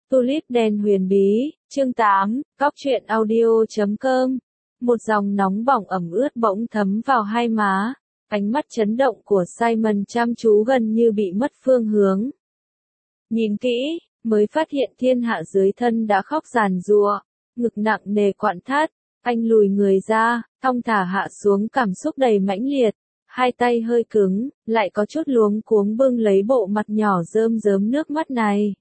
Tulip đen huyền bí, chương 8, Góc truyện audio.com. Một dòng nóng bỏng ẩm ướt bỗng thấm vào hai má, ánh mắt chấn động của Simon chăm chú gần như bị mất phương hướng. Nhìn kỹ, mới phát hiện thiên hạ dưới thân đã khóc giàn giụa, ngực nặng nề quặn thắt, anh lùi người ra, thong thả hạ xuống cảm xúc đầy mãnh liệt, hai tay hơi cứng, lại có chút luống cuống bưng lấy bộ mặt nhỏ rơm rớm nước mắt này.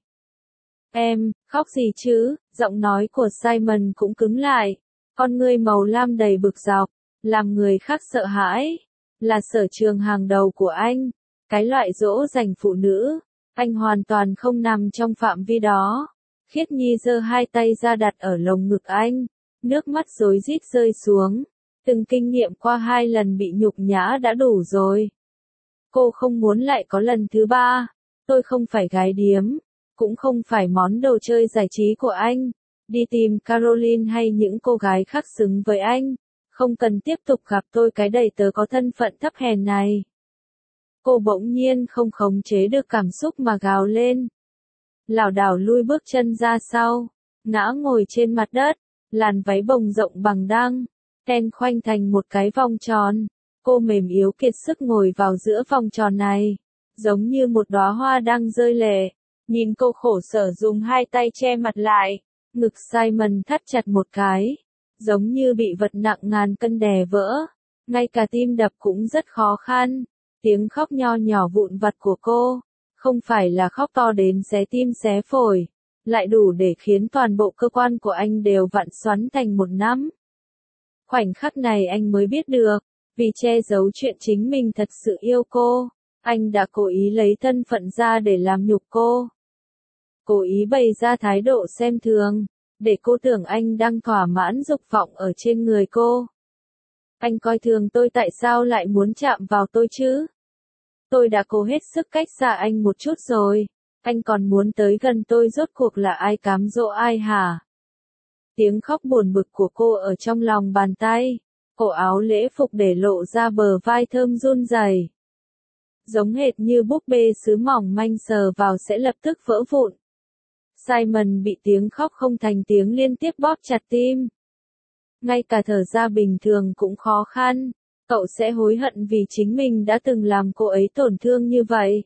Em, khóc gì chứ, giọng nói của Simon cũng cứng lại, con ngươi màu lam đầy bực dọc, làm người khác sợ hãi, là sở trường hàng đầu của anh, cái loại dỗ dành phụ nữ, anh hoàn toàn không nằm trong phạm vi đó. Khiết Nhi giơ hai tay ra đặt ở lồng ngực anh, nước mắt rối rít rơi xuống, từng kinh nghiệm qua 2 lần bị nhục nhã đã đủ rồi. Cô không muốn lại có lần thứ 3, tôi không phải gái điếm. Cũng không phải món đồ chơi giải trí của anh, đi tìm Caroline hay những cô gái khác xứng với anh, không cần tiếp tục gặp tôi cái đầy tớ có thân phận thấp hèn này. Cô bỗng nhiên không khống chế được cảm xúc mà gào lên. Lảo đảo lui bước chân ra sau, ngã ngồi trên mặt đất, làn váy bồng rộng bằng đăng, ten khoanh thành một cái vòng tròn, cô mềm yếu kiệt sức ngồi vào giữa vòng tròn này, giống như một đóa hoa đang rơi lệ. Nhìn cô khổ sở dùng hai tay che mặt lại, ngực Simon thắt chặt một cái, giống như bị vật nặng ngàn cân đè vỡ, ngay cả tim đập cũng rất khó khăn. Tiếng khóc nho nhỏ vụn vặt của cô, không phải là khóc to đến xé tim xé phổi, lại đủ để khiến toàn bộ cơ quan của anh đều vặn xoắn thành một nắm. Khoảnh khắc này anh mới biết được, vì che giấu chuyện chính mình thật sự yêu cô, anh đã cố ý lấy thân phận ra để làm nhục cô. Cố ý bày ra thái độ xem thường, để cô tưởng anh đang thỏa mãn dục vọng ở trên người cô. Anh coi thường tôi tại sao lại muốn chạm vào tôi chứ? Tôi đã cố hết sức cách xa anh một chút rồi, anh còn muốn tới gần tôi rốt cuộc là ai cám dỗ ai hả? Tiếng khóc buồn bực của cô ở trong lòng bàn tay, cổ áo lễ phục để lộ ra bờ vai thơm run rẩy. Giống hệt như búp bê sứ mỏng manh sờ vào sẽ lập tức vỡ vụn. Simon bị tiếng khóc không thành tiếng liên tiếp bóp chặt tim. Ngay cả thở ra bình thường cũng khó khăn, cậu sẽ hối hận vì chính mình đã từng làm cô ấy tổn thương như vậy.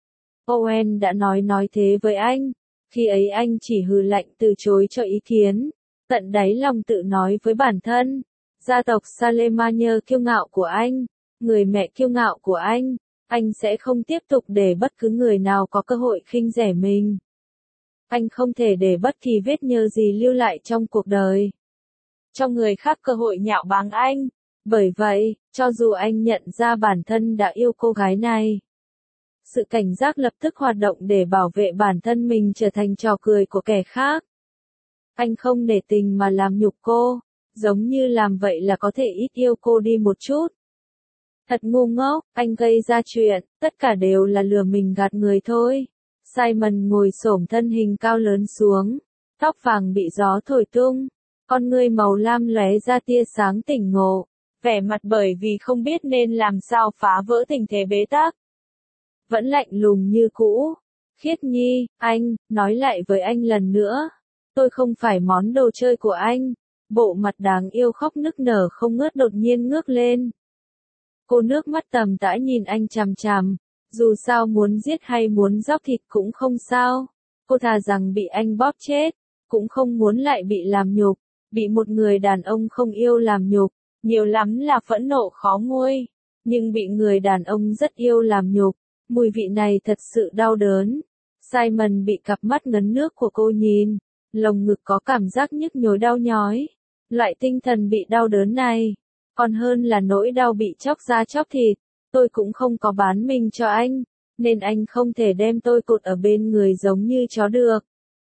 Owen đã nói thế với anh, khi ấy anh chỉ hừ lạnh từ chối cho ý kiến, tận đáy lòng tự nói với bản thân, gia tộc Salemania kiêu ngạo của anh, người mẹ kiêu ngạo của anh sẽ không tiếp tục để bất cứ người nào có cơ hội khinh rẻ mình. Anh không thể để bất kỳ vết nhơ gì lưu lại trong cuộc đời. Cho người khác cơ hội nhạo báng anh. Bởi vậy, cho dù anh nhận ra bản thân đã yêu cô gái này, sự cảnh giác lập tức hoạt động để bảo vệ bản thân mình trở thành trò cười của kẻ khác. Anh không nể tình mà làm nhục cô, giống như làm vậy là có thể ít yêu cô đi một chút. Thật ngu ngốc, anh gây ra chuyện, tất cả đều là lừa mình gạt người thôi. Simon ngồi xổm thân hình cao lớn xuống, tóc vàng bị gió thổi tung, con ngươi màu lam lóe ra tia sáng tỉnh ngộ, vẻ mặt bởi vì không biết nên làm sao phá vỡ tình thế bế tắc. Vẫn lạnh lùng như cũ. Khiết Nhi, anh, nói lại với anh lần nữa, tôi không phải món đồ chơi của anh. Bộ mặt đáng yêu khóc nức nở không ngớt đột nhiên ngước lên. Cô nước mắt tầm tã nhìn anh chằm chằm. Dù sao muốn giết hay muốn róc thịt cũng không sao. Cô thà rằng bị anh bóp chết, cũng không muốn lại bị làm nhục, bị một người đàn ông không yêu làm nhục, nhiều lắm là phẫn nộ khó nguôi. Nhưng bị người đàn ông rất yêu làm nhục, mùi vị này thật sự đau đớn. Simon bị cặp mắt ngấn nước của cô nhìn, lồng ngực có cảm giác nhức nhối đau nhói. Loại tinh thần bị đau đớn này, còn hơn là nỗi đau bị chóc da chóc thịt. Tôi cũng không có bán mình cho anh, nên anh không thể đem tôi cột ở bên người giống như chó được.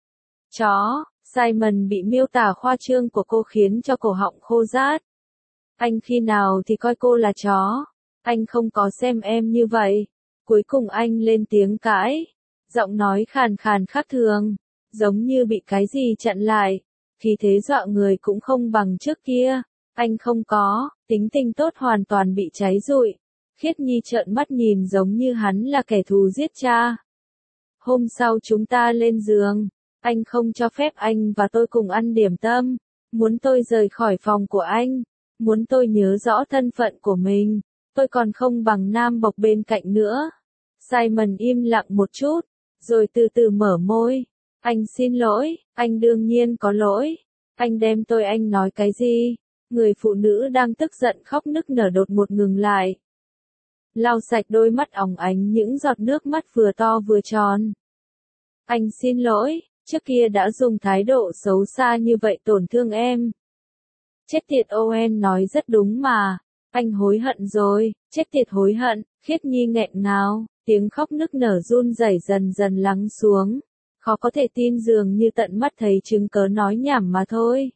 Chó, Simon bị miêu tả khoa trương của cô khiến cho cổ họng khô rát. Anh khi nào thì coi cô là chó? Anh không có xem em như vậy. Cuối cùng anh lên tiếng cãi, giọng nói khàn khàn khác thường, giống như bị cái gì chặn lại, khí thế dọa người cũng không bằng trước kia. Anh không có, tính tình tốt hoàn toàn bị cháy rụi. Khiết Nhi trợn mắt nhìn giống như hắn là kẻ thù giết cha. Hôm sau chúng ta lên giường, Anh không cho phép anh và tôi cùng ăn điểm tâm, muốn tôi rời khỏi phòng của anh, muốn tôi nhớ rõ thân phận của mình, tôi còn không bằng nam bộc bên cạnh nữa. Simon im lặng một chút, rồi từ từ mở môi. Anh xin lỗi, anh đương nhiên có lỗi. Anh đem tôi anh nói cái gì? Người phụ nữ đang tức giận khóc nức nở đột ngột ngừng lại. Lau sạch đôi mắt óng ánh những giọt nước mắt vừa to vừa tròn. Anh xin lỗi, trước kia đã dùng thái độ xấu xa như vậy tổn thương em. Chết tiệt, Owen nói rất đúng mà. Anh hối hận rồi, chết tiệt hối hận. Khiết Nhi nghẹn ngào, tiếng khóc nức nở run rẩy dần dần lắng xuống. Khó có thể tin, dường như tận mắt thấy chứng cớ nói nhảm mà thôi.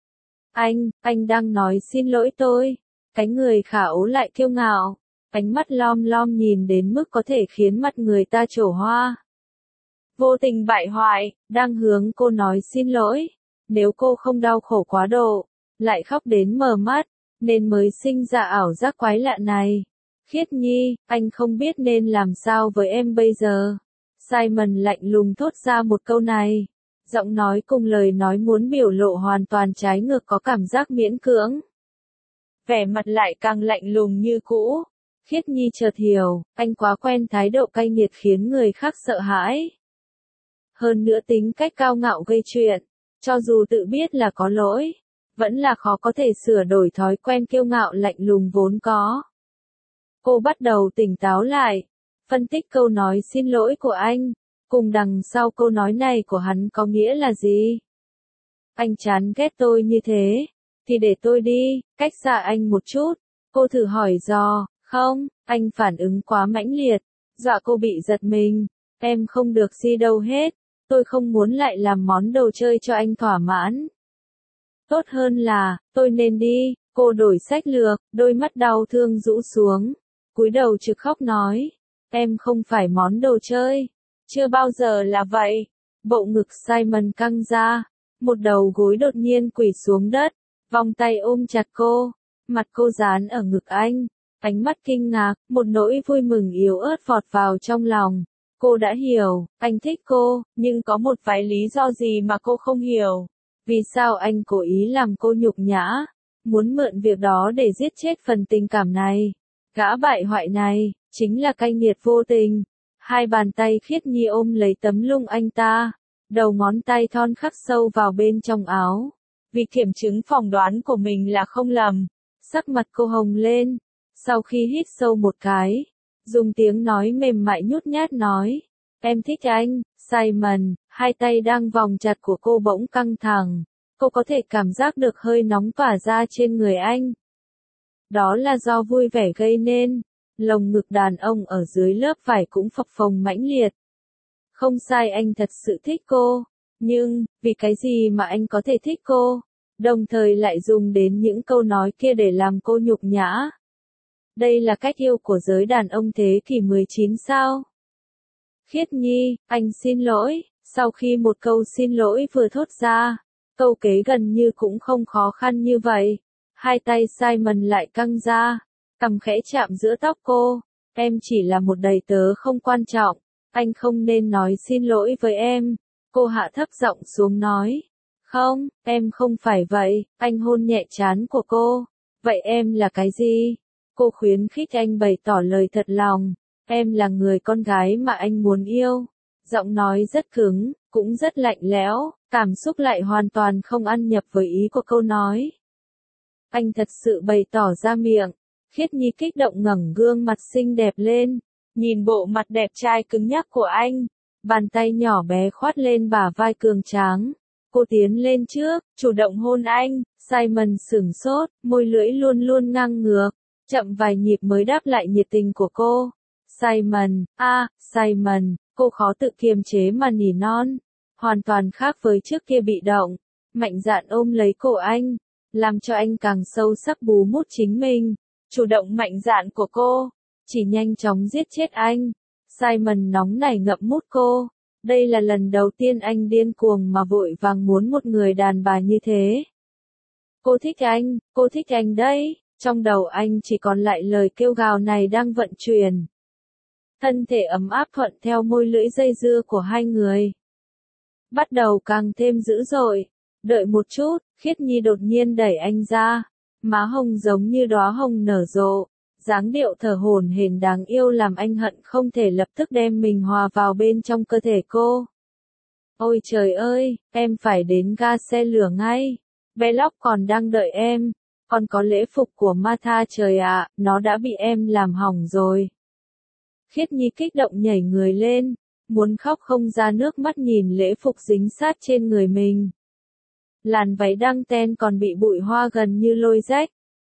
Anh đang nói xin lỗi tôi. Cái người khả ố lại kiêu ngạo, ánh mắt lom lom nhìn đến mức có thể khiến mặt người ta trổ hoa. Vô tình bại hoại, đang hướng cô nói xin lỗi. Nếu cô không đau khổ quá độ, lại khóc đến mờ mắt, nên mới sinh ra ảo giác quái lạ này. Khiết Nhi, anh không biết nên làm sao với em bây giờ. Simon lạnh lùng thốt ra một câu này. Giọng nói cùng lời nói muốn biểu lộ hoàn toàn trái ngược, có cảm giác miễn cưỡng. Vẻ mặt lại càng lạnh lùng như cũ. Khiết Nhi chợt hiểu, anh quá quen thái độ cay nghiệt khiến người khác sợ hãi. Hơn nữa tính cách cao ngạo gây chuyện, cho dù tự biết là có lỗi, vẫn là khó có thể sửa đổi thói quen kiêu ngạo lạnh lùng vốn có. Cô bắt đầu tỉnh táo lại, phân tích câu nói xin lỗi của anh, cùng đằng sau câu nói này của hắn có nghĩa là gì. Anh chán ghét tôi như thế, thì để tôi đi, cách xa anh một chút. Cô thử hỏi dò, không, anh phản ứng quá mãnh liệt, dọa cô bị giật mình. Em không được gì đâu hết, tôi không muốn lại làm món đồ chơi cho anh thỏa mãn. Tốt hơn là, tôi nên đi. Cô đổi sách lược, đôi mắt đau thương rũ xuống, cúi đầu trực khóc nói, em không phải món đồ chơi, chưa bao giờ là vậy. Bộ ngực Simon căng ra, một đầu gối đột nhiên quỳ xuống đất, vòng tay ôm chặt cô, mặt cô dán ở ngực anh, ánh mắt kinh ngạc, một nỗi vui mừng yếu ớt vọt vào trong lòng. Cô đã hiểu, anh thích cô, nhưng có một vài lý do gì mà cô không hiểu. Vì sao anh cố ý làm cô nhục nhã, muốn mượn việc đó để giết chết phần tình cảm này. Gã bại hoại này, chính là cay nghiệt vô tình. Hai bàn tay Khiết Nhi ôm lấy tấm lưng anh ta, đầu ngón tay thon khắc sâu vào bên trong áo. Vì kiểm chứng phỏng đoán của mình là không lầm, sắc mặt cô hồng lên, sau khi hít sâu một cái, dùng tiếng nói mềm mại nhút nhát nói, em thích anh. Simon, hai tay đang vòng chặt của cô bỗng căng thẳng, cô có thể cảm giác được hơi nóng tỏa ra trên người anh. Đó là do vui vẻ gây nên, lồng ngực đàn ông ở dưới lớp vải cũng phập phồng mãnh liệt. Không sai, anh thật sự thích cô, nhưng, vì cái gì mà anh có thể thích cô, đồng thời lại dùng đến những câu nói kia để làm cô nhục nhã. Đây là cách yêu của giới đàn ông thế kỷ 19 sao? Khiết Nhi, anh xin lỗi. Sau khi một câu xin lỗi vừa thốt ra, câu kế gần như cũng không khó khăn như vậy. Hai tay Simon lại căng ra, cằm khẽ chạm giữa tóc cô. Em chỉ là một đầy tớ không quan trọng, anh không nên nói xin lỗi với em. Cô hạ thấp giọng xuống nói. Không, em không phải vậy. Anh hôn nhẹ trán của cô. Vậy em là cái gì? Cô khuyến khích anh bày tỏ lời thật lòng. Em là người con gái mà anh muốn yêu. Giọng nói rất cứng, cũng rất lạnh lẽo, cảm xúc lại hoàn toàn không ăn nhập với ý của câu nói. Anh thật sự bày tỏ ra miệng. Khiết Nhi kích động ngẩng gương mặt xinh đẹp lên, nhìn bộ mặt đẹp trai cứng nhắc của anh. Bàn tay nhỏ bé khoát lên bả vai cường tráng. Cô tiến lên trước, chủ động hôn anh. Simon sửng sốt, môi lưỡi luôn luôn ngang ngược, chậm vài nhịp mới đáp lại nhiệt tình của cô. Simon, Simon, cô khó tự kiềm chế mà nỉ non. Hoàn toàn khác với trước kia bị động, mạnh dạn ôm lấy cổ anh, làm cho anh càng sâu sắc bú mút chính mình. Chủ động mạnh dạn của cô, chỉ nhanh chóng giết chết anh. Simon nóng nảy ngậm mút cô. Đây là lần đầu tiên anh điên cuồng mà vội vàng muốn một người đàn bà như thế. Cô thích anh đấy. Trong đầu anh chỉ còn lại lời kêu gào này đang vận chuyển. Thân thể ấm áp thuận theo môi lưỡi dây dưa của hai người. bắt đầu càng thêm dữ dội. Đợi một chút, Khiết Nhi đột nhiên đẩy anh ra, má hồng giống như đóa hồng nở rộ, dáng điệu thở hổn hển đáng yêu làm anh hận không thể lập tức đem mình hòa vào bên trong cơ thể cô. Ôi trời ơi, em phải đến ga xe lửa ngay. Belloc còn đang đợi em. Còn có lễ phục của Martha trời ạ, nó đã bị em làm hỏng rồi. Khiết Nhi kích động nhảy người lên, muốn khóc không ra nước mắt nhìn lễ phục dính sát trên người mình. Làn váy đăng ten còn bị bụi hoa gần như lôi rách.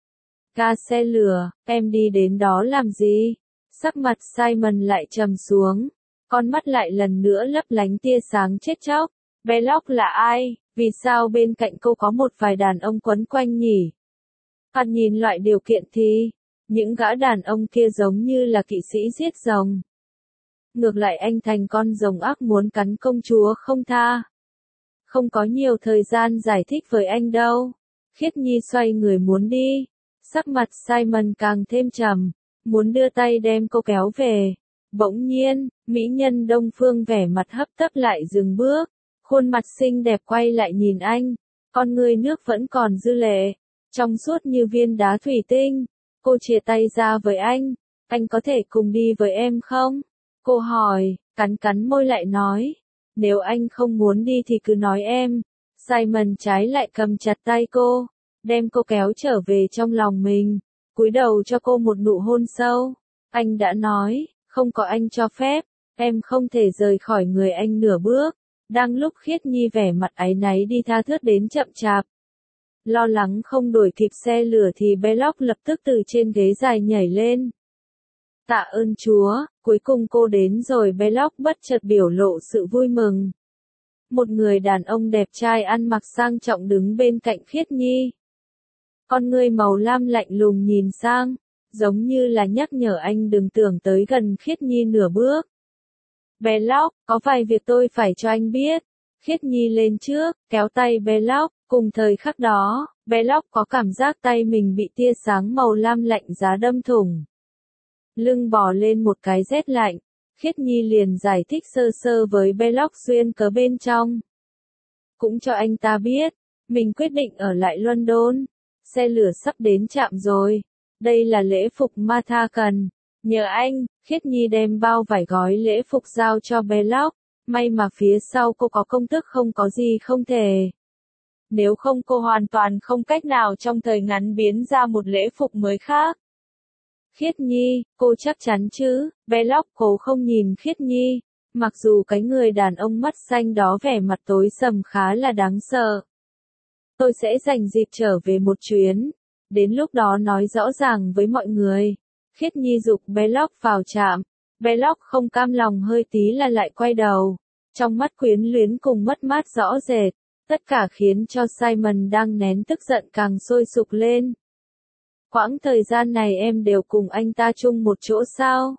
Ga xe lửa, em đi đến đó làm gì? Sắc mặt Simon lại trầm xuống, con mắt lại lần nữa lấp lánh tia sáng chết chóc. Belloc là ai? Vì sao bên cạnh cô có một vài đàn ông quấn quanh nhỉ? Còn nhìn loại điều kiện thì, những gã đàn ông kia giống như là kỵ sĩ giết rồng. Ngược lại anh thành con rồng ác muốn cắn công chúa không tha. Không có nhiều thời gian giải thích với anh đâu. Khiết Nhi xoay người muốn đi. Sắc mặt Simon càng thêm trầm, muốn đưa tay đem cô kéo về. Bỗng nhiên, mỹ nhân Đông Phương vẻ mặt hấp tấp lại dừng bước. Khuôn mặt xinh đẹp quay lại nhìn anh. Con người nước vẫn còn dư lệ, trong suốt như viên đá thủy tinh. Cô chia tay ra với anh có thể cùng đi với em không? Cô hỏi, cắn cắn môi lại nói. Nếu anh không muốn đi thì cứ nói em. Simon trái lại cầm chặt tay cô, đem cô kéo trở về trong lòng mình, cúi đầu cho cô một nụ hôn sâu. Anh đã nói, không có anh cho phép, em không thể rời khỏi người anh nửa bước. Đang lúc Khiết Nhi vẻ mặt áy náy đi tha thướt đến chậm chạp, lo lắng không đuổi kịp xe lửa thì Belloc lập tức từ trên ghế dài nhảy lên. Tạ ơn Chúa, cuối cùng cô đến rồi. Belloc bất chợt biểu lộ sự vui mừng. Một người đàn ông đẹp trai ăn mặc sang trọng đứng bên cạnh Khiết Nhi. Con ngươi màu lam lạnh lùng nhìn sang, giống như là nhắc nhở anh đừng tưởng tới gần Khiết Nhi nửa bước. Belloc, có vài việc tôi phải cho anh biết. Khiết Nhi lên trước, kéo tay Belloc, cùng thời khắc đó, Belloc có cảm giác tay mình bị tia sáng màu lam lạnh giá đâm thủng. Lưng bò lên một cái rét lạnh, Khiết Nhi liền giải thích sơ sơ với Belloc duyên cớ bên trong. Cũng cho anh ta biết, mình quyết định ở lại London. Xe lửa sắp đến trạm rồi. Đây là lễ phục Martha cần. Nhờ anh, Khiết Nhi đem bao vải gói lễ phục giao cho Belloc. May mà phía sau cô có công thức không có gì không thể. Nếu không cô hoàn toàn không cách nào trong thời ngắn biến ra một lễ phục mới khác. Khiết Nhi, cô chắc chắn chứ? Belloc cố không nhìn Khiết Nhi. Mặc dù cái người đàn ông mắt xanh đó vẻ mặt tối sầm khá là đáng sợ. Tôi sẽ dành dịp trở về một chuyến. Đến lúc đó nói rõ ràng với mọi người. Khiết Nhi giục Belloc vào trạm. Belloc không cam lòng hơi tí là lại quay đầu. Trong mắt quyến luyến cùng mất mát rõ rệt. Tất cả khiến cho Simon đang nén tức giận càng sôi sục lên. Quãng thời gian này em đều cùng anh ta chung một chỗ sao?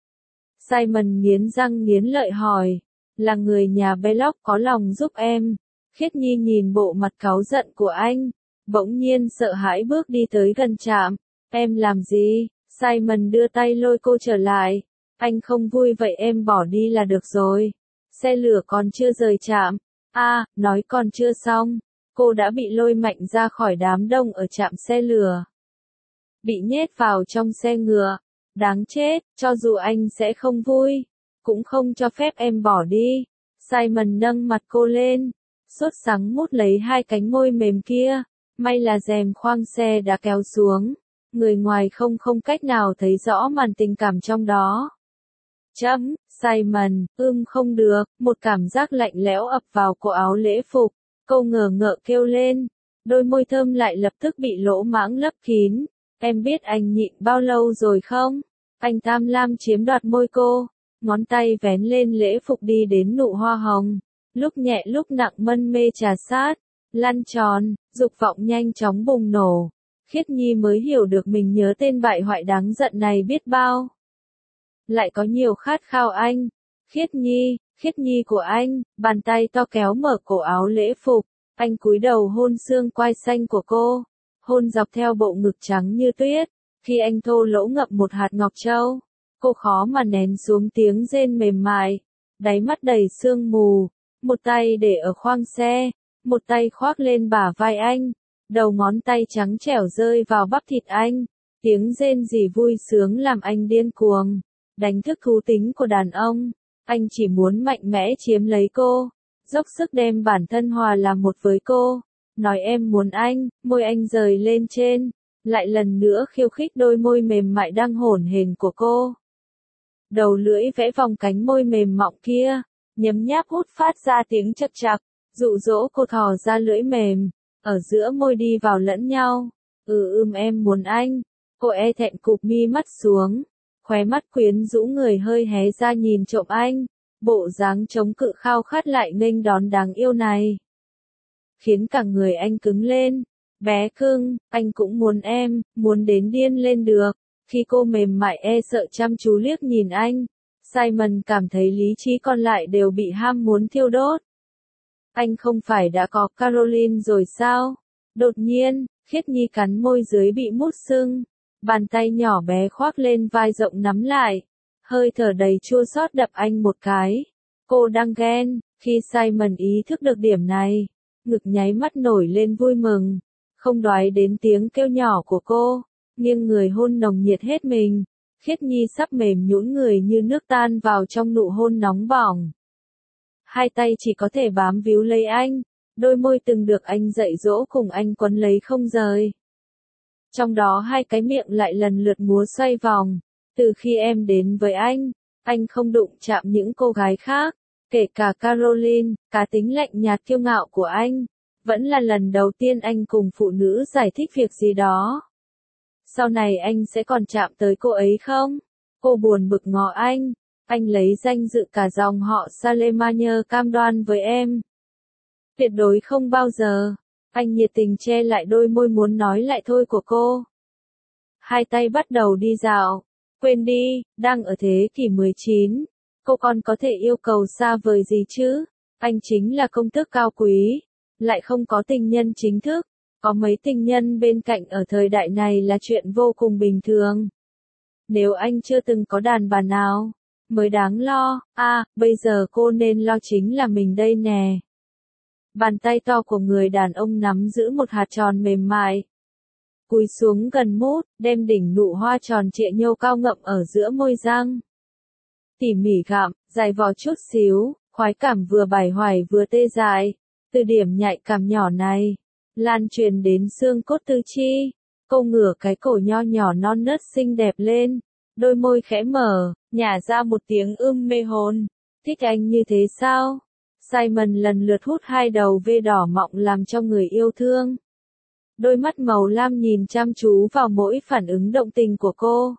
Simon nghiến răng nghiến lợi hỏi. Là người nhà Belloc có lòng giúp em. Khiết Nhi nhìn bộ mặt cáu giận của anh, bỗng nhiên sợ hãi bước đi tới gần trạm. Em làm gì? Simon đưa tay lôi cô trở lại. Anh không vui vậy em bỏ đi là được rồi. Xe lửa còn chưa rời trạm. Nói còn chưa xong. Cô đã bị lôi mạnh ra khỏi đám đông ở trạm xe lửa. Bị nhét vào trong xe ngựa. Đáng chết, cho dù anh sẽ không vui, cũng không cho phép em bỏ đi. Simon nâng mặt cô lên, sốt sắng mút lấy hai cánh môi mềm kia. May là rèm khoang xe đã kéo xuống. Người ngoài không cách nào thấy rõ màn tình cảm trong đó. Simon, không được, một cảm giác lạnh lẽo ập vào cổ áo lễ phục. Cô ngờ ngợ kêu lên. Đôi môi thơm lại lập tức bị lỗ mãng lấp kín. Em biết anh nhịn bao lâu rồi không? Anh tham lam chiếm đoạt môi cô. Ngón tay vén lên lễ phục đi đến nụ hoa hồng. Lúc nhẹ lúc nặng mân mê trà sát. Lăn tròn, dục vọng nhanh chóng bùng nổ. Khiết Nhi mới hiểu được mình nhớ tên bại hoại đáng giận này biết bao. Lại có nhiều khát khao anh. Khiết Nhi của anh, bàn tay to kéo mở cổ áo lễ phục. Anh cúi đầu hôn xương quai xanh của cô. Hôn dọc theo bộ ngực trắng như tuyết. Khi anh thô lỗ ngậm một hạt ngọc châu, cô khó mà nén xuống tiếng rên mềm mại. Đáy mắt đầy sương mù. một tay để ở khoang xe, một tay khoác lên bả vai anh, đầu ngón tay trắng trẻo rơi vào bắp thịt anh, tiếng rên rỉ vui sướng làm anh điên cuồng, đánh thức thú tính của đàn ông, anh chỉ muốn mạnh mẽ chiếm lấy cô, dốc sức đem bản thân hòa làm một với cô, nói em muốn anh, môi anh rời lên trên, lại lần nữa khiêu khích đôi môi mềm mại đang hổn hển của cô. Đầu lưỡi vẽ vòng cánh môi mềm mọng kia, nhấm nháp hút phát ra tiếng chật chặt, dụ dỗ cô thò ra lưỡi mềm, ở giữa môi đi vào lẫn nhau. Em muốn anh. Cô e thẹn cụp mi mắt xuống, khóe mắt quyến rũ người hơi hé ra nhìn trộm anh, bộ dáng chống cự khao khát lại nghênh đón đáng yêu này. Khiến cả người anh cứng lên, bé cưng, anh cũng muốn em, muốn đến điên lên được. Khi cô mềm mại e sợ chăm chú liếc nhìn anh, Simon cảm thấy lý trí còn lại đều bị ham muốn thiêu đốt. Anh không phải đã có Caroline rồi sao? Đột nhiên, Khiết Nhi cắn môi dưới bị mút sưng, bàn tay nhỏ bé khoác lên vai rộng nắm lại, hơi thở đầy chua xót đập anh một cái. Cô đang ghen, khi Simon ý thức được điểm này, ngực nháy mắt nổi lên vui mừng, không đoái đến tiếng kêu nhỏ của cô, nghiêng người hôn nồng nhiệt hết mình. Khiết Nhi sắp mềm nhũn người như nước tan vào trong nụ hôn nóng bỏng. Hai tay chỉ có thể bám víu lấy anh, đôi môi từng được anh dạy dỗ cùng anh quấn lấy không rời. Trong đó hai cái miệng lại lần lượt múa xoay vòng, từ khi em đến với anh không đụng chạm những cô gái khác, kể cả Caroline, cá tính lạnh nhạt kiêu ngạo của anh, vẫn là lần đầu tiên anh cùng phụ nữ giải thích việc gì đó. Sau này anh sẽ còn chạm tới cô ấy không? Cô buồn bực ngó anh lấy danh dự cả dòng họ Salemania cam đoan với em. Tuyệt đối không bao giờ. Anh nhiệt tình che lại đôi môi muốn nói lại thôi của cô. Hai tay bắt đầu đi dạo. Quên đi, đang ở thế kỷ 19. Cô còn có thể yêu cầu xa vời gì chứ? Anh chính là công tước cao quý. Lại không có tình nhân chính thức. Có mấy tình nhân bên cạnh ở thời đại này là chuyện vô cùng bình thường. Nếu anh chưa từng có đàn bà nào, mới đáng lo. Bây giờ cô nên lo chính là mình đây nè. Bàn tay to của người đàn ông nắm giữ một hạt tròn mềm mại. Cúi xuống gần mút, đem đỉnh nụ hoa tròn trịa nhô cao ngậm ở giữa môi răng. Tỉ mỉ gặm, dài vò chút xíu, khoái cảm vừa bải hoài vừa tê dại. Từ điểm nhạy cảm nhỏ này, lan truyền đến xương cốt tứ chi. Cô ngửa cái cổ nho nhỏ non nớt xinh đẹp lên, đôi môi khẽ mở, nhả ra một tiếng mê hồn. Thích anh như thế sao? Simon lần lượt hút hai đầu vê đỏ mọng làm cho người yêu thương. Đôi mắt màu lam nhìn chăm chú vào mỗi phản ứng động tình của cô.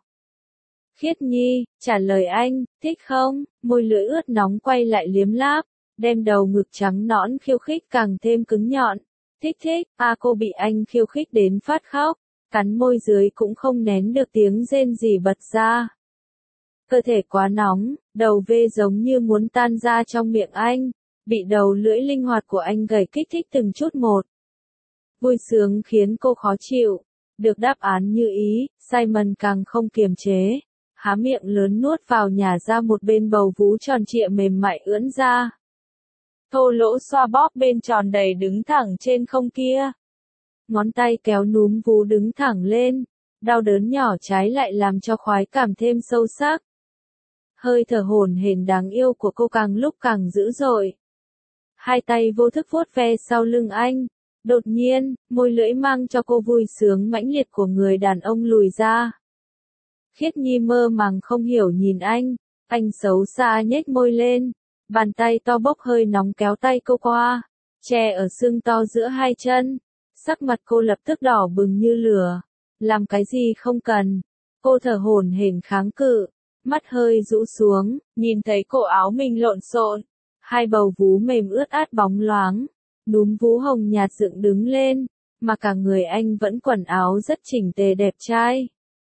Khiết Nhi, trả lời anh, thích không? Môi lưỡi ướt nóng quay lại liếm láp, đem đầu ngực trắng nõn khiêu khích càng thêm cứng nhọn. Thích, cô bị anh khiêu khích đến phát khóc, cắn môi dưới cũng không nén được tiếng rên rỉ bật ra. Cơ thể quá nóng, đầu vê giống như muốn tan ra trong miệng anh, bị đầu lưỡi linh hoạt của anh gẩy kích thích từng chút một. Vui sướng khiến cô khó chịu, được đáp án như ý, Simon càng không kiềm chế, há miệng lớn nuốt vào nhả ra một bên bầu vú tròn trịa mềm mại ưỡn ra. Thô lỗ xoa bóp bên tròn đầy đứng thẳng trên không kia. Ngón tay kéo núm vú đứng thẳng lên, đau đớn nhỏ trái lại làm cho khoái cảm thêm sâu sắc. Hơi thở hổn hển đáng yêu của cô càng lúc càng dữ dội. Hai tay vô thức vuốt ve sau lưng anh. Đột nhiên, môi lưỡi mang cho cô vui sướng mãnh liệt của người đàn ông lùi ra. Khiết Nhi mơ màng không hiểu nhìn anh xấu xa nhếch môi lên, bàn tay to bốc hơi nóng kéo tay cô qua, che ở xương to giữa hai chân. Sắc mặt cô lập tức đỏ bừng như lửa. Làm cái gì không cần. Cô thở hổn hển kháng cự, mắt hơi rũ xuống, nhìn thấy cổ áo mình lộn xộn, hai bầu vú mềm ướt át bóng loáng, núm vú hồng nhạt dựng đứng lên, mà cả người anh vẫn quần áo rất chỉnh tề đẹp trai.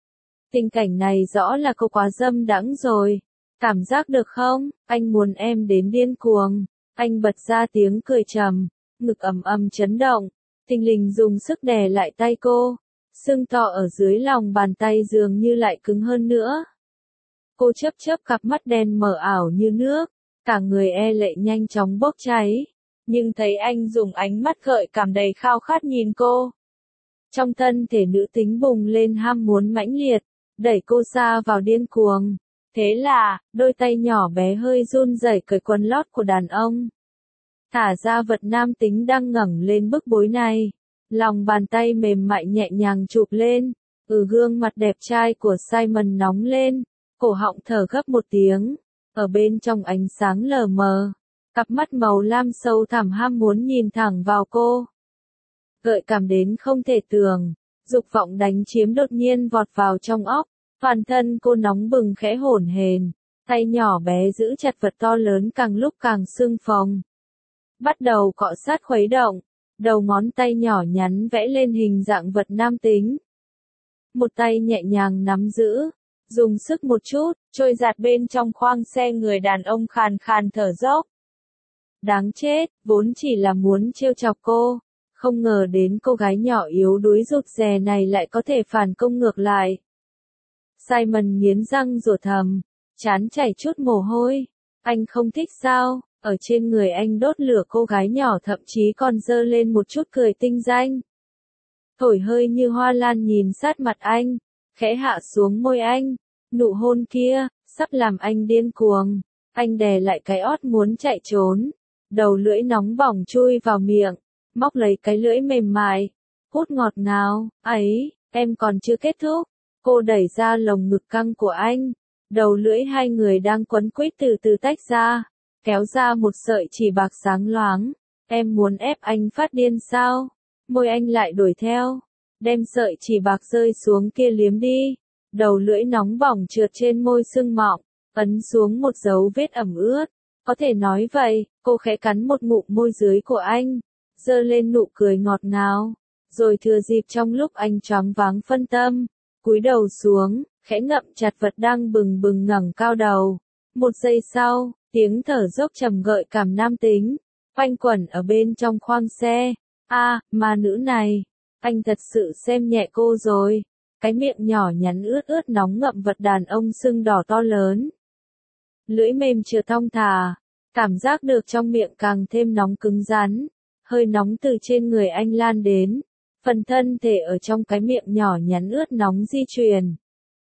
Tình cảnh này rõ là cô quá dâm đãng rồi. Cảm giác được không? Anh muốn em đến điên cuồng. Anh bật ra tiếng cười trầm, ngực ầm ầm chấn động, thình lình dùng sức đè lại tay cô. Sưng to ở dưới lòng bàn tay dường như lại cứng hơn nữa. Cô chớp chớp cặp mắt đen mờ ảo như nước, cả người e lệ nhanh chóng bốc cháy, nhưng thấy anh dùng ánh mắt gợi cảm đầy khao khát nhìn cô. Trong thân thể nữ tính bùng lên ham muốn mãnh liệt, đẩy cô xa vào điên cuồng. Thế là, đôi tay nhỏ bé hơi run rẩy cởi quần lót của đàn ông. Thả ra vật nam tính đang ngẩng lên bức bối này. Lòng bàn tay mềm mại nhẹ nhàng chụp lên. Gương mặt đẹp trai của Simon nóng lên. Cổ họng thở gấp một tiếng. Ở bên trong ánh sáng lờ mờ. Cặp mắt màu lam sâu thẳm ham muốn nhìn thẳng vào cô. Gợi cảm đến không thể tưởng. Dục vọng đánh chiếm đột nhiên vọt vào trong óc. Toàn thân cô nóng bừng khẽ hổn hển. Tay nhỏ bé giữ chặt vật to lớn càng lúc càng sưng phồng. Bắt đầu cọ sát khuấy động. Đầu ngón tay nhỏ nhắn vẽ lên hình dạng vật nam tính. Một tay nhẹ nhàng nắm giữ. Dùng sức một chút, trôi giạt bên trong khoang xe người đàn ông khàn khàn thở dốc. Đáng chết, vốn chỉ là muốn trêu chọc cô. Không ngờ đến cô gái nhỏ yếu đuối rụt rè này lại có thể phản công ngược lại. Simon nghiến răng rủa thầm, trán chảy chút mồ hôi. Anh không thích sao? Ở trên người anh đốt lửa cô gái nhỏ thậm chí còn dơ lên một chút cười tinh danh. Thổi hơi như hoa lan nhìn sát mặt anh, khẽ hạ xuống môi anh. Nụ hôn kia, sắp làm anh điên cuồng. Anh đè lại cái ót muốn chạy trốn. Đầu lưỡi nóng bỏng chui vào miệng, móc lấy cái lưỡi mềm mại. Hút ngọt ngào, ấy, em còn chưa kết thúc. Cô đẩy ra lồng ngực căng của anh. Đầu lưỡi hai người đang quấn quýt từ từ tách ra. Kéo ra một sợi chỉ bạc sáng loáng. Em muốn ép anh phát điên sao? Môi anh lại đuổi theo. Đem sợi chỉ bạc rơi xuống kia liếm đi. Đầu lưỡi nóng bỏng trượt trên môi sưng mọng. Ấn xuống một dấu vết ẩm ướt. Có thể nói vậy, cô khẽ cắn một ngụm môi dưới của anh. Giơ lên nụ cười ngọt ngào. Rồi thừa dịp trong lúc anh choáng váng phân tâm. Cúi đầu xuống, khẽ ngậm chặt vật đang bừng bừng ngẩng cao đầu. Một giây sau, tiếng thở dốc trầm gợi cảm nam tính, quanh quẩn ở bên trong khoang xe. Ma nữ này, anh thật sự xem nhẹ cô rồi. Cái miệng nhỏ nhắn ướt ướt nóng ngậm vật đàn ông sưng đỏ to lớn. Lưỡi mềm chưa thong thả, cảm giác được trong miệng càng thêm nóng cứng rắn. Hơi nóng từ trên người anh lan đến. Phần thân thể ở trong cái miệng nhỏ nhắn ướt nóng di chuyển.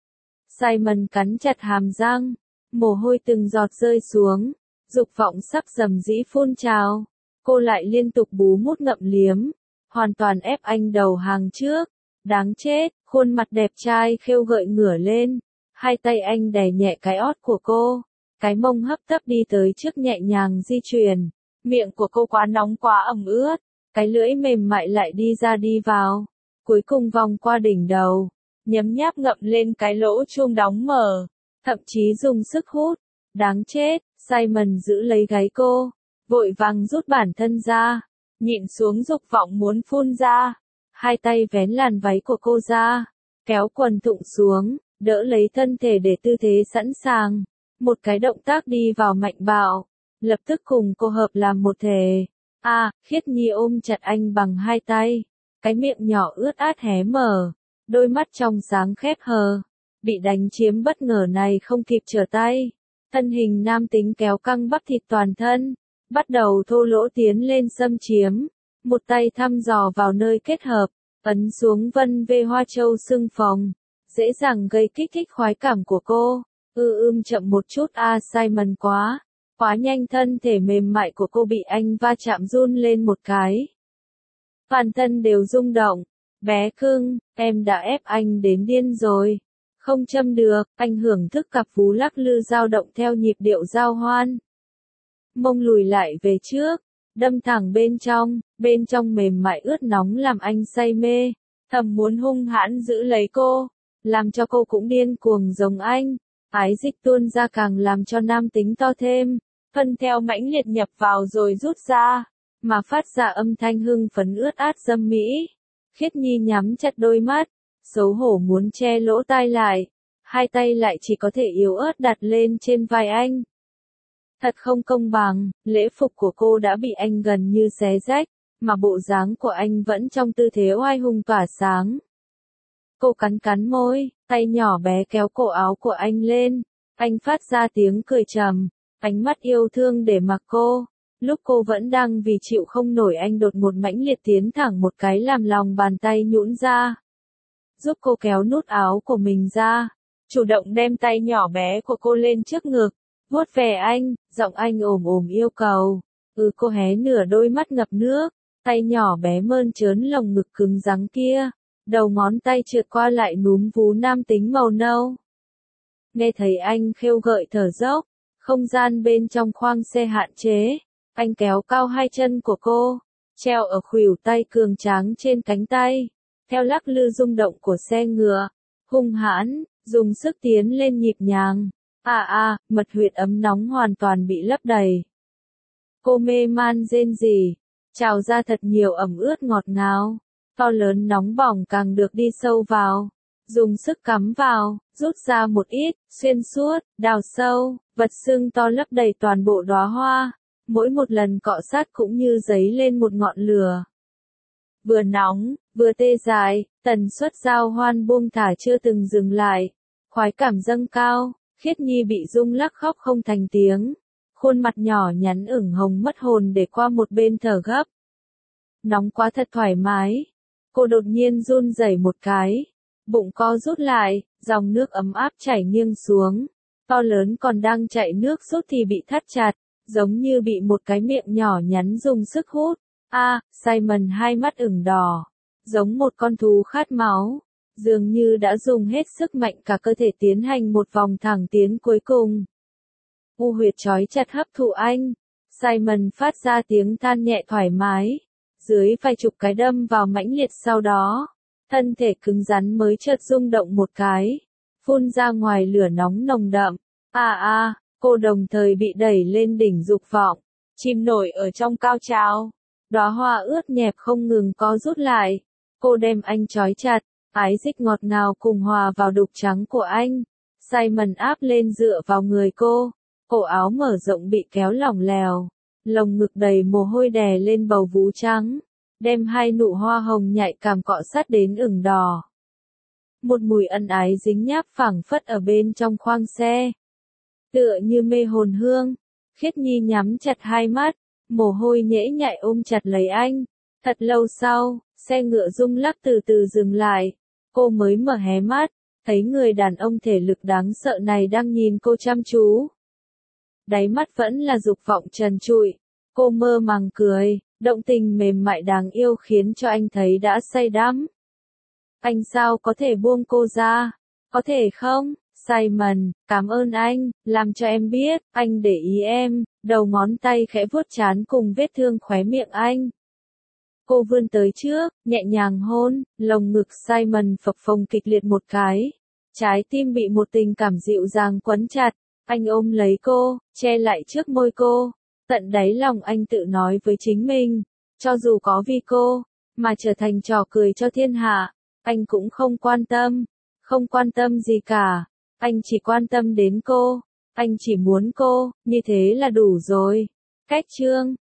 Simon cắn chặt hàm răng, mồ hôi từng giọt rơi xuống, dục vọng sắc rầm rĩ phun trào. Cô lại liên tục bú mút ngậm liếm, hoàn toàn ép anh đầu hàng trước. Đáng chết, khuôn mặt đẹp trai khêu gợi ngửa lên, hai tay anh đè nhẹ cái ót của cô, cái mông hấp tấp đi tới trước nhẹ nhàng di chuyển. Miệng của cô quá nóng quá ẩm ướt. Cái lưỡi mềm mại lại đi ra đi vào, cuối cùng vòng qua đỉnh đầu, nhấm nháp ngậm lên cái lỗ chuông đóng mở, thậm chí dùng sức hút. Đáng chết, Simon giữ lấy gáy cô, vội vàng rút bản thân ra, nhịn xuống dục vọng muốn phun ra. Hai tay vén làn váy của cô ra, kéo quần thụng xuống, đỡ lấy thân thể để tư thế sẵn sàng. Một cái động tác đi vào mạnh bạo, lập tức cùng cô hợp làm một thể. Khiết Nhi ôm chặt anh bằng hai tay, cái miệng nhỏ ướt át hé mở, đôi mắt trong sáng khép hờ. Bị đánh chiếm bất ngờ này không kịp trở tay, thân hình nam tính kéo căng bắp thịt toàn thân, bắt đầu thô lỗ tiến lên xâm chiếm. Một tay thăm dò vào nơi kết hợp, ấn xuống vân vê hoa châu sưng phồng, dễ dàng gây kích thích khoái cảm của cô. Chậm một chút Simon quá nhanh, thân thể mềm mại của cô bị anh va chạm run lên một cái. Toàn thân đều rung động. Bé cưng, em đã ép anh đến điên rồi. Không châm được, anh hưởng thức cặp vú lắc lư dao động theo nhịp điệu giao hoan. Mông lùi lại về trước, đâm thẳng bên trong mềm mại ướt nóng làm anh say mê, thầm muốn hung hãn giữ lấy cô, làm cho cô cũng điên cuồng giống anh. Ái dịch tuôn ra càng làm cho nam tính to thêm, phân theo mãnh liệt nhập vào rồi rút ra, mà phát ra âm thanh hưng phấn ướt át dâm mỹ. Khiết Nhi nhắm chặt đôi mắt, xấu hổ muốn che lỗ tai lại, hai tay lại chỉ có thể yếu ớt đặt lên trên vai anh. Thật không công bằng, lễ phục của cô đã bị anh gần như xé rách, mà bộ dáng của anh vẫn trong tư thế oai hùng tỏa sáng. Cô cắn môi, tay nhỏ bé kéo cổ áo của anh lên, anh phát ra tiếng cười trầm, ánh mắt yêu thương để mặc cô. Lúc cô vẫn đang vì chịu không nổi anh đột ngột mãnh liệt tiến thẳng một cái làm lòng bàn tay nhũn ra. Giúp cô kéo nút áo của mình ra, chủ động đem tay nhỏ bé của cô lên trước ngực, vuốt về anh, giọng anh ồm ồm yêu cầu. Cô hé nửa đôi mắt ngập nước, tay nhỏ bé mơn trớn lồng ngực cứng rắn kia, đầu ngón tay trượt qua lại núm vú nam tính màu nâu. Nghe thấy anh khêu gợi thở dốc, không gian bên trong khoang xe hạn chế, anh kéo cao hai chân của cô, treo ở khuỷu tay cường tráng trên cánh tay, theo lắc lư rung động của xe ngựa, hung hãn, dùng sức tiến lên nhịp nhàng. Mật huyệt ấm nóng hoàn toàn bị lấp đầy. Cô mê man rên rỉ, trào ra thật nhiều ẩm ướt ngọt ngào, to lớn nóng bỏng càng được đi sâu vào, dùng sức cắm vào, rút ra một ít, xuyên suốt, đào sâu, vật xương to lấp đầy toàn bộ đóa hoa, mỗi một lần cọ sát cũng như dấy lên một ngọn lửa. Vừa nóng, vừa tê dại, tần suất giao hoan buông thả chưa từng dừng lại, khoái cảm dâng cao, Khiết Nhi bị rung lắc khóc không thành tiếng. Khuôn mặt nhỏ nhắn ửng hồng mất hồn để qua một bên thở gấp. Nóng quá thật thoải mái. Cô đột nhiên run rẩy một cái. Bụng co rút lại, dòng nước ấm áp chảy nghiêng xuống. To lớn còn đang chạy nước rút thì bị thắt chặt, giống như bị một cái miệng nhỏ nhắn dùng sức hút. Simon hai mắt ửng đỏ, giống một con thú khát máu. Dường như đã dùng hết sức mạnh cả cơ thể tiến hành một vòng thẳng tiến cuối cùng. U huyệt trói chặt hấp thụ anh. Simon phát ra tiếng than nhẹ thoải mái. Dưới vài chục cái đâm vào mãnh liệt sau đó. Thân thể cứng rắn mới chợt rung động một cái. Phun ra ngoài lửa nóng nồng đậm. Cô đồng thời bị đẩy lên đỉnh dục vọng. Chìm nổi ở trong cao trào. Đóa hoa ướt nhẹp không ngừng co rút lại. Cô đem anh trói chặt. Ái dích ngọt ngào cùng hòa vào đục trắng của anh. Simon áp lên dựa vào người cô. Cổ áo mở rộng bị kéo lỏng lẻo, lồng ngực đầy mồ hôi đè lên bầu vú trắng, đem hai nụ hoa hồng nhạy cảm cọ sát đến ửng đỏ. Một mùi ân ái dính nháp phảng phất ở bên trong khoang xe. Tựa như mê hồn hương, Khiết Nhi nhắm chặt hai mắt, mồ hôi nhễ nhại ôm chặt lấy anh. Thật lâu sau, xe ngựa rung lắc từ từ dừng lại, cô mới mở hé mắt, thấy người đàn ông thể lực đáng sợ này đang nhìn cô chăm chú. Đáy mắt vẫn là dục vọng trần trụi, cô mơ màng cười, động tình mềm mại đáng yêu khiến cho anh thấy đã say đắm. Anh sao có thể buông cô ra? Có thể không? Simon, cảm ơn anh, làm cho em biết, anh để ý em, đầu ngón tay khẽ vuốt trán cùng vết thương khóe miệng anh. Cô vươn tới trước, nhẹ nhàng hôn, lồng ngực Simon phập phồng kịch liệt một cái. Trái tim bị một tình cảm dịu dàng quấn chặt. Anh ôm lấy cô, che lại trước môi cô. Tận đáy lòng anh tự nói với chính mình, cho dù có vì cô, mà trở thành trò cười cho thiên hạ, anh cũng không quan tâm gì cả. Anh chỉ quan tâm đến cô, anh chỉ muốn cô, như thế là đủ rồi. Cách chương